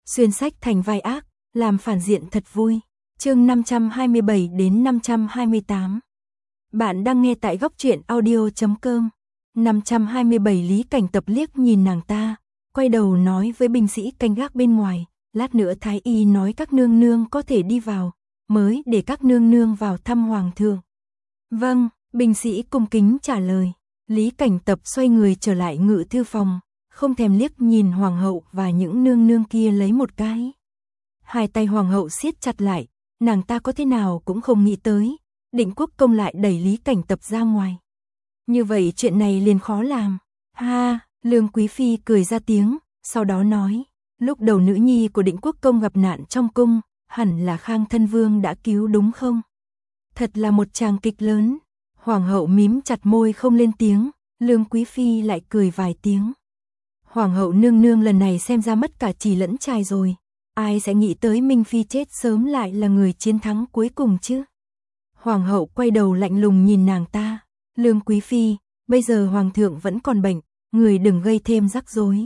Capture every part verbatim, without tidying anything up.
xuyên sách thành vai ác, làm phản diện thật vui. Chương năm trăm hai mươi bảy đến năm trăm hai mươi tám. Bạn đang nghe tại góc truyện audio chấm com. năm trăm hai mươi bảy Lý Cảnh Tập liếc nhìn nàng ta, quay đầu nói với binh sĩ canh gác bên ngoài, lát nữa thái y nói các nương nương có thể đi vào, mới để các nương nương vào thăm hoàng thượng. Vâng, binh sĩ cung kính trả lời. Lý Cảnh Tập xoay người trở lại ngự thư phòng, không thèm liếc nhìn hoàng hậu và những nương nương kia lấy một cái. Hai tay hoàng hậu siết chặt lại, nàng ta có thế nào cũng không nghĩ tới, Định Quốc Công lại đẩy Lý Cảnh Tập ra ngoài. Như vậy chuyện này liền khó làm. Ha, Lương Quý Phi cười ra tiếng, sau đó nói, lúc đầu nữ nhi của Định Quốc Công gặp nạn trong cung, hẳn là Khang Thân Vương đã cứu đúng không? Thật là một tràng kịch lớn. Hoàng hậu mím chặt môi không lên tiếng, Lương Quý Phi lại cười vài tiếng. Hoàng hậu nương nương lần này xem ra mất cả chì lẫn chài rồi, ai sẽ nghĩ tới Minh Phi chết sớm lại là người chiến thắng cuối cùng chứ? Hoàng hậu quay đầu lạnh lùng nhìn nàng ta, Lương Quý Phi, bây giờ hoàng thượng vẫn còn bệnh, người đừng gây thêm rắc rối.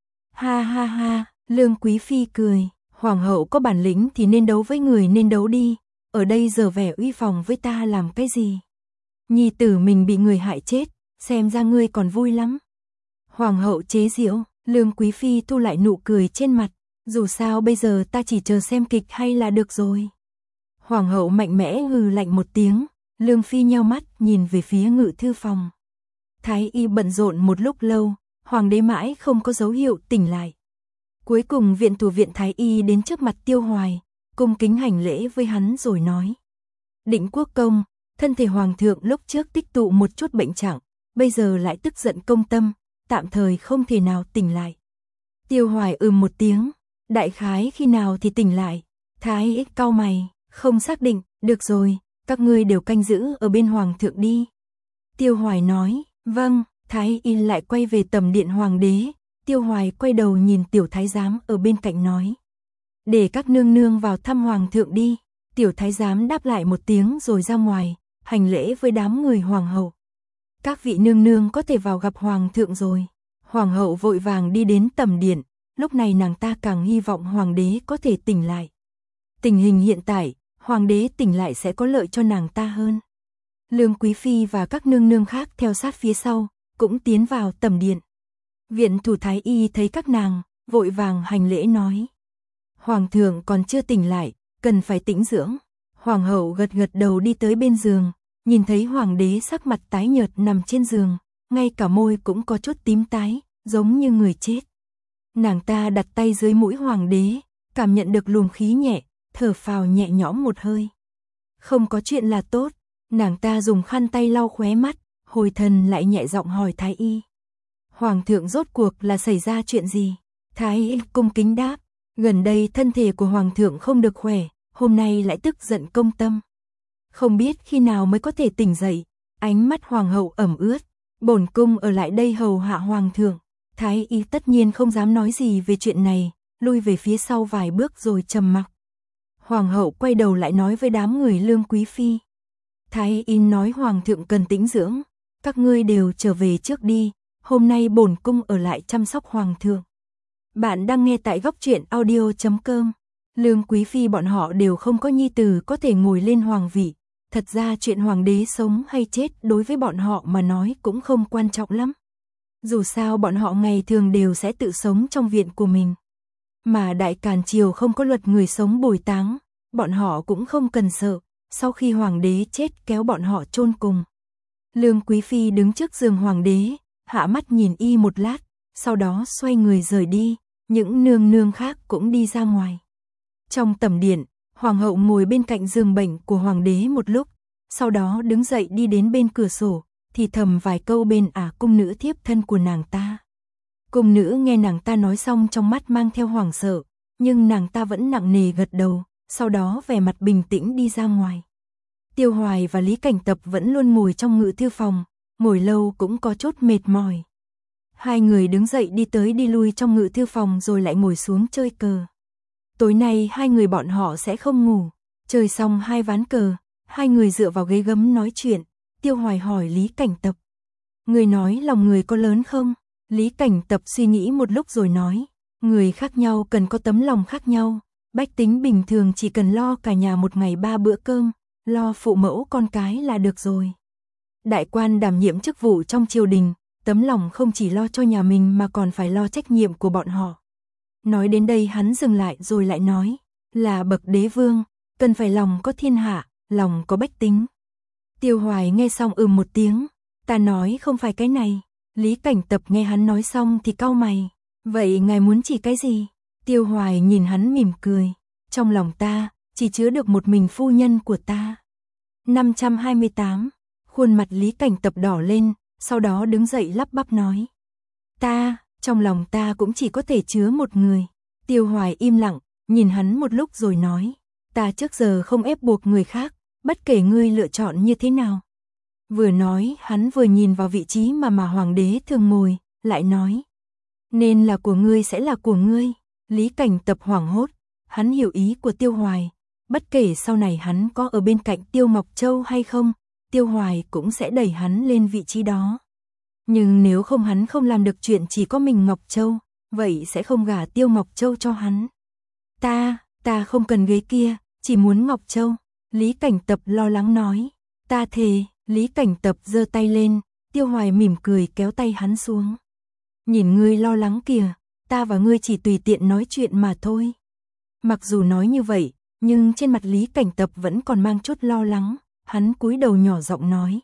Ha ha ha, Lương Quý Phi cười, hoàng hậu có bản lĩnh thì nên đấu với người nên đấu đi, ở đây giờ vẻ uy phong với ta làm cái gì? Nhi tử mình bị người hại chết, xem ra ngươi còn vui lắm. Hoàng hậu chế giễu, Lương Quý Phi thu lại nụ cười trên mặt, dù sao bây giờ ta chỉ chờ xem kịch hay là được rồi. Hoàng hậu mạnh mẽ hừ lạnh một tiếng, Lương Phi nheo mắt nhìn về phía ngự thư phòng. Thái y bận rộn một lúc lâu, hoàng đế mãi không có dấu hiệu tỉnh lại. Cuối cùng viện thủ viện Thái y đến trước mặt Tiêu Hoài, cung kính hành lễ với hắn rồi nói. Định Quốc Công, thân thể hoàng thượng lúc trước tích tụ một chút bệnh trạng, bây giờ lại tức giận công tâm, tạm thời không thể nào tỉnh lại. Tiêu Hoài ừm một tiếng, đại khái khi nào thì tỉnh lại? Thái y cau mày, không xác định, được rồi, các ngươi đều canh giữ ở bên hoàng thượng đi. Tiêu Hoài nói, vâng. Thái y lại quay về tầm điện hoàng đế, Tiêu Hoài quay đầu nhìn tiểu thái giám ở bên cạnh nói, để các nương nương vào thăm hoàng thượng đi. Tiểu thái giám đáp lại một tiếng rồi ra ngoài, hành lễ với đám người hoàng hậu. Các vị nương nương có thể vào gặp hoàng thượng rồi. Hoàng hậu vội vàng đi đến tầm điện, lúc này nàng ta càng hy vọng hoàng đế có thể tỉnh lại. Tình hình hiện tại, hoàng đế tỉnh lại sẽ có lợi cho nàng ta hơn. Lương Quý Phi và các nương nương khác theo sát phía sau, cũng tiến vào tầm điện. Viện thủ thái y thấy các nàng, vội vàng hành lễ nói, hoàng thượng còn chưa tỉnh lại, cần phải tĩnh dưỡng. Hoàng hậu gật gật đầu đi tới bên giường, nhìn thấy hoàng đế sắc mặt tái nhợt nằm trên giường, ngay cả môi cũng có chút tím tái, giống như người chết. Nàng ta đặt tay dưới mũi hoàng đế, cảm nhận được luồng khí nhẹ, thở phào nhẹ nhõm một hơi. Không có chuyện là tốt, nàng ta dùng khăn tay lau khóe mắt, hồi thần lại nhẹ giọng hỏi thái y. Hoàng thượng rốt cuộc là xảy ra chuyện gì? Thái y cung kính đáp, gần đây thân thể của hoàng thượng không được khỏe, hôm nay lại tức giận công tâm. Không biết khi nào mới có thể tỉnh dậy. Ánh mắt hoàng hậu ẩm ướt, bổn cung ở lại đây hầu hạ hoàng thượng. Thái y tất nhiên không dám nói gì về chuyện này, lui về phía sau vài bước rồi trầm mặc. Hoàng hậu quay đầu lại nói với đám người Lương Quý Phi. Thái y nói hoàng thượng cần tĩnh dưỡng, các ngươi đều trở về trước đi, hôm nay bổn cung ở lại chăm sóc hoàng thượng. Bạn đang nghe tại góc truyện audio chấm com. Lương Quý Phi bọn họ đều không có nhi tử có thể ngồi lên hoàng vị. Thật ra chuyện hoàng đế sống hay chết đối với bọn họ mà nói cũng không quan trọng lắm. Dù sao bọn họ ngày thường đều sẽ tự sống trong viện của mình. Mà Đại Càn Triều không có luật người sống bồi táng, bọn họ cũng không cần sợ, sau khi hoàng đế chết kéo bọn họ chôn cùng. Lương Quý Phi đứng trước giường hoàng đế, hạ mắt nhìn y một lát, sau đó xoay người rời đi, những nương nương khác cũng đi ra ngoài. Trong tầm điện, hoàng hậu ngồi bên cạnh giường bệnh của hoàng đế một lúc, sau đó đứng dậy đi đến bên cửa sổ, thì thầm vài câu bên ả cung nữ thiếp thân của nàng ta. Cung nữ nghe nàng ta nói xong trong mắt mang theo hoảng sợ, nhưng nàng ta vẫn nặng nề gật đầu, sau đó vẻ mặt bình tĩnh đi ra ngoài. Tiêu Hoài và Lý Cảnh Tập vẫn luôn ngồi trong ngự thư phòng, ngồi lâu cũng có chút mệt mỏi. Hai người đứng dậy đi tới đi lui trong ngự thư phòng rồi lại ngồi xuống chơi cờ. Tối nay hai người bọn họ sẽ không ngủ, chơi xong hai ván cờ, hai người dựa vào ghế gấm nói chuyện. Tiêu Hoài hỏi Lý Cảnh Tập, người nói lòng người có lớn không? Lý Cảnh Tập suy nghĩ một lúc rồi nói, Người khác nhau cần có tấm lòng khác nhau, bách tính bình thường chỉ cần lo cả nhà một ngày ba bữa cơm, lo phụ mẫu con cái là được rồi. Đại quan đảm nhiệm chức vụ trong triều đình, tấm lòng không chỉ lo cho nhà mình mà còn phải lo trách nhiệm của bọn họ. Nói đến đây hắn dừng lại rồi lại nói, là bậc đế vương, cần phải lòng có thiên hạ, lòng có bách tính. Tiêu Hoài nghe xong ừm một tiếng, ta nói không phải cái này. Lý Cảnh Tập nghe hắn nói xong thì cau mày, vậy ngài muốn chỉ cái gì? Tiêu Hoài nhìn hắn mỉm cười, trong lòng ta, chỉ chứa được một mình phu nhân của ta. năm trăm hai mươi tám, khuôn mặt Lý Cảnh Tập đỏ lên, sau đó đứng dậy lắp bắp nói. Ta, trong lòng ta cũng chỉ có thể chứa một người. Tiêu Hoài im lặng, nhìn hắn một lúc rồi nói, ta trước giờ không ép buộc người khác, bất kể ngươi lựa chọn như thế nào. Vừa nói, hắn vừa nhìn vào vị trí mà mà hoàng đế thường ngồi, lại nói. Nên là của ngươi sẽ là của ngươi. Lý Cảnh Tập hoảng hốt, hắn hiểu ý của Tiêu Hoài. Bất kể sau này hắn có ở bên cạnh Tiêu Ngọc Châu hay không, Tiêu Hoài cũng sẽ đẩy hắn lên vị trí đó. Nhưng nếu không hắn không làm được chuyện chỉ có mình Ngọc Châu, vậy sẽ không gả Tiêu Ngọc Châu cho hắn. Ta, ta không cần ghế kia, chỉ muốn Ngọc Châu. Lý Cảnh Tập lo lắng nói. Ta thề. Lý Cảnh Tập giơ tay lên, Tiêu Hoài mỉm cười kéo tay hắn xuống. Nhìn ngươi lo lắng kìa, ta và ngươi chỉ tùy tiện nói chuyện mà thôi. Mặc dù nói như vậy, nhưng trên mặt Lý Cảnh Tập vẫn còn mang chút lo lắng, hắn cúi đầu nhỏ giọng nói.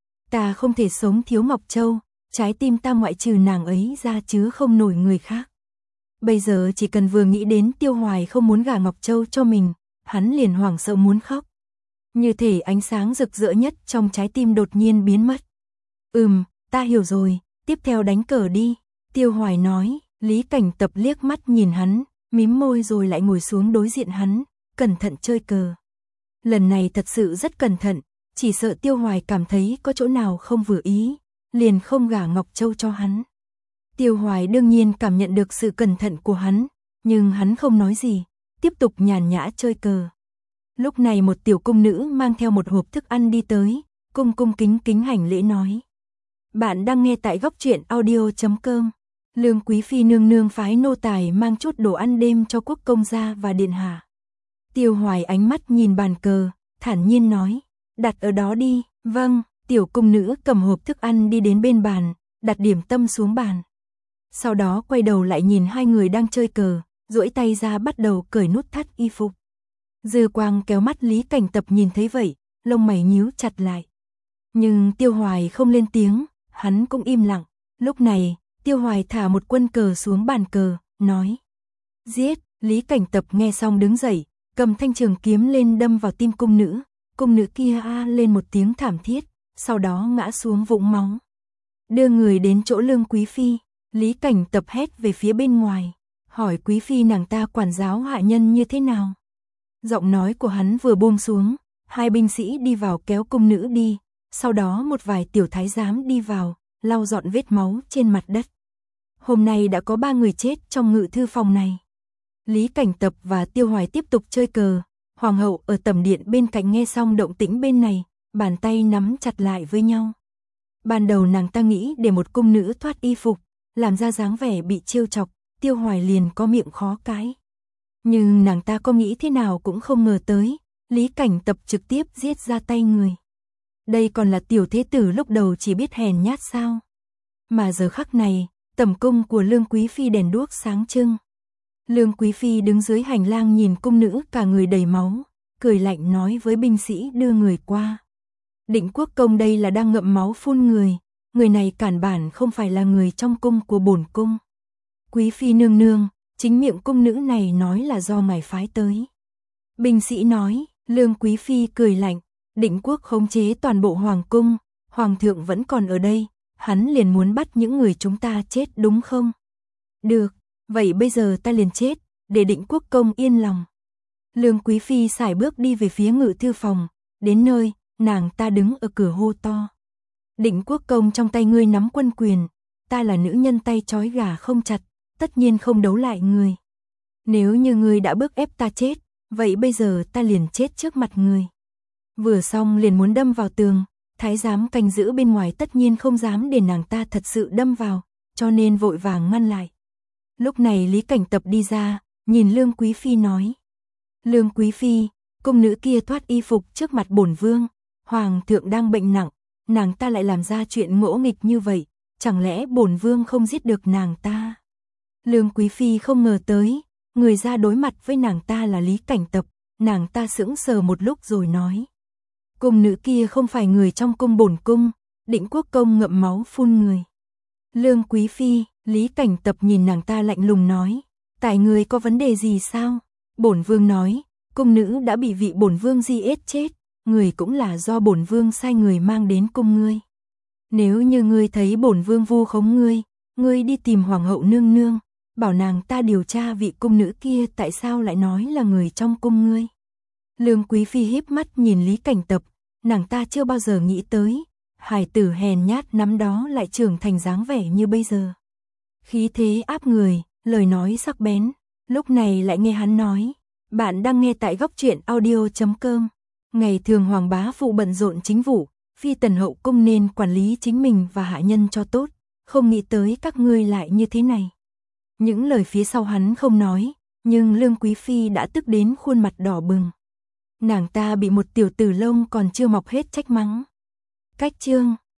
Ta không thể sống thiếu Ngọc Châu, trái tim ta ngoại trừ nàng ấy ra chứ không nổi người khác. Bây giờ chỉ cần vừa nghĩ đến Tiêu Hoài không muốn gả Ngọc Châu cho mình, hắn liền hoảng sợ muốn khóc. Như thể ánh sáng rực rỡ nhất trong trái tim đột nhiên biến mất. Ừm, ta hiểu rồi, tiếp theo đánh cờ đi. Tiêu Hoài nói. Lý Cảnh Tập liếc mắt nhìn hắn, mím môi rồi lại ngồi xuống đối diện hắn, cẩn thận chơi cờ. Lần này thật sự rất cẩn thận, chỉ sợ Tiêu Hoài cảm thấy có chỗ nào không vừa ý, liền không gả Ngọc Châu cho hắn. Tiêu Hoài đương nhiên cảm nhận được sự cẩn thận của hắn, nhưng hắn không nói gì, tiếp tục nhàn nhã chơi cờ. Lúc này một tiểu cung nữ mang theo một hộp thức ăn đi tới, cung cung kính kính hành lễ nói. Bạn đang nghe tại góc truyện audio chấm com. Lương Quý Phi nương nương phái nô tài mang chút đồ ăn đêm cho quốc công gia và điện hạ. Tiêu Hoài ánh mắt nhìn bàn cờ, thản nhiên nói, đặt ở đó đi. Vâng. Tiểu cung nữ cầm hộp thức ăn đi đến bên bàn, đặt điểm tâm xuống bàn. Sau đó quay đầu lại nhìn hai người đang chơi cờ, duỗi tay ra bắt đầu cởi nút thắt y phục. Dư quang kéo mắt Lý Cảnh Tập nhìn thấy vậy, lông mày nhíu chặt lại. Nhưng Tiêu Hoài không lên tiếng, hắn cũng im lặng. Lúc này, Tiêu Hoài thả một quân cờ xuống bàn cờ, nói. Giết. Lý Cảnh Tập nghe xong đứng dậy, cầm thanh trường kiếm lên đâm vào tim cung nữ. Cung nữ kia a lên một tiếng thảm thiết, sau đó ngã xuống vũng máu. Đưa người đến chỗ Lương Quý Phi, Lý Cảnh Tập hét về phía bên ngoài, hỏi Quý Phi nàng ta quản giáo hạ nhân như thế nào. Giọng nói của hắn vừa buông xuống, hai binh sĩ đi vào kéo cung nữ đi, sau đó một vài tiểu thái giám đi vào, lau dọn vết máu trên mặt đất. Hôm nay đã có ba người chết trong ngự thư phòng này. Lý Cảnh Tập và Tiêu Hoài tiếp tục chơi cờ, hoàng hậu ở tẩm điện bên cạnh nghe xong động tĩnh bên này, bàn tay nắm chặt lại với nhau. Ban đầu nàng ta nghĩ để một cung nữ thoát y phục, làm ra dáng vẻ bị trêu chọc, Tiêu Hoài liền có miệng khó cãi. Nhưng nàng ta có nghĩ thế nào cũng không ngờ tới, Lý Cảnh Tập trực tiếp giết ra tay người. Đây còn là tiểu thế tử lúc đầu chỉ biết hèn nhát sao. Mà giờ khắc này, tẩm cung của Lương Quý Phi đèn đuốc sáng trưng. Lương Quý Phi đứng dưới hành lang nhìn cung nữ cả người đầy máu, cười lạnh nói với binh sĩ đưa người qua. Định Quốc công đây là đang ngậm máu phun người, người này cản bản không phải là người trong cung của bổn cung. Quý Phi nương nương, chính miệng cung nữ này nói là do ngài phái tới. Binh sĩ nói. Lương Quý Phi cười lạnh, Định Quốc khống chế toàn bộ hoàng cung, hoàng thượng vẫn còn ở đây, hắn liền muốn bắt những người chúng ta chết đúng không? Được, vậy bây giờ ta liền chết, để Định Quốc công yên lòng. Lương Quý Phi sải bước đi về phía ngự thư phòng, đến nơi, nàng ta đứng ở cửa hô to. Định Quốc công trong tay ngươi nắm quân quyền, ta là nữ nhân tay trói gà không chặt, tất nhiên không đấu lại ngươi. Nếu như ngươi đã bức ép ta chết, vậy bây giờ ta liền chết trước mặt ngươi. Vừa xong liền muốn đâm vào tường, thái giám canh giữ bên ngoài tất nhiên không dám để nàng ta thật sự đâm vào, cho nên vội vàng ngăn lại. Lúc này Lý Cảnh Tập đi ra, nhìn Lương Quý Phi nói. Lương Quý Phi, cung nữ kia thoát y phục trước mặt bổn vương, hoàng thượng đang bệnh nặng, nàng ta lại làm ra chuyện ngỗ nghịch như vậy, chẳng lẽ bổn vương không giết được nàng ta? Lương Quý Phi không ngờ tới, người ra đối mặt với nàng ta là Lý Cảnh Tập, nàng ta sững sờ một lúc rồi nói. Cung nữ kia không phải người trong cung bổn cung, Định Quốc công ngậm máu phun người. Lương Quý Phi, Lý Cảnh Tập nhìn nàng ta lạnh lùng nói, tại người có vấn đề gì sao? Bổn vương nói, cung nữ đã bị vị bổn vương di ết chết, người cũng là do bổn vương sai người mang đến cung ngươi. Nếu như ngươi thấy bổn vương vu khống ngươi, ngươi đi tìm hoàng hậu nương nương, bảo nàng ta điều tra vị cung nữ kia tại sao lại nói là người trong cung ngươi. Lương Quý Phi híp mắt nhìn Lý Cảnh Tập, nàng ta chưa bao giờ nghĩ tới, hài tử hèn nhát năm đó lại trưởng thành dáng vẻ như bây giờ. Khí thế áp người, lời nói sắc bén, lúc này lại nghe hắn nói, bạn đang nghe tại góc truyện audio chấm com. Ngày thường hoàng bá phụ bận rộn chính vụ, phi tần hậu cung nên quản lý chính mình và hạ nhân cho tốt, không nghĩ tới các ngươi lại như thế này. Những lời phía sau hắn không nói, nhưng Lương Quý Phi đã tức đến khuôn mặt đỏ bừng. Nàng ta bị một tiểu tử lông còn chưa mọc hết trách mắng. Cách chương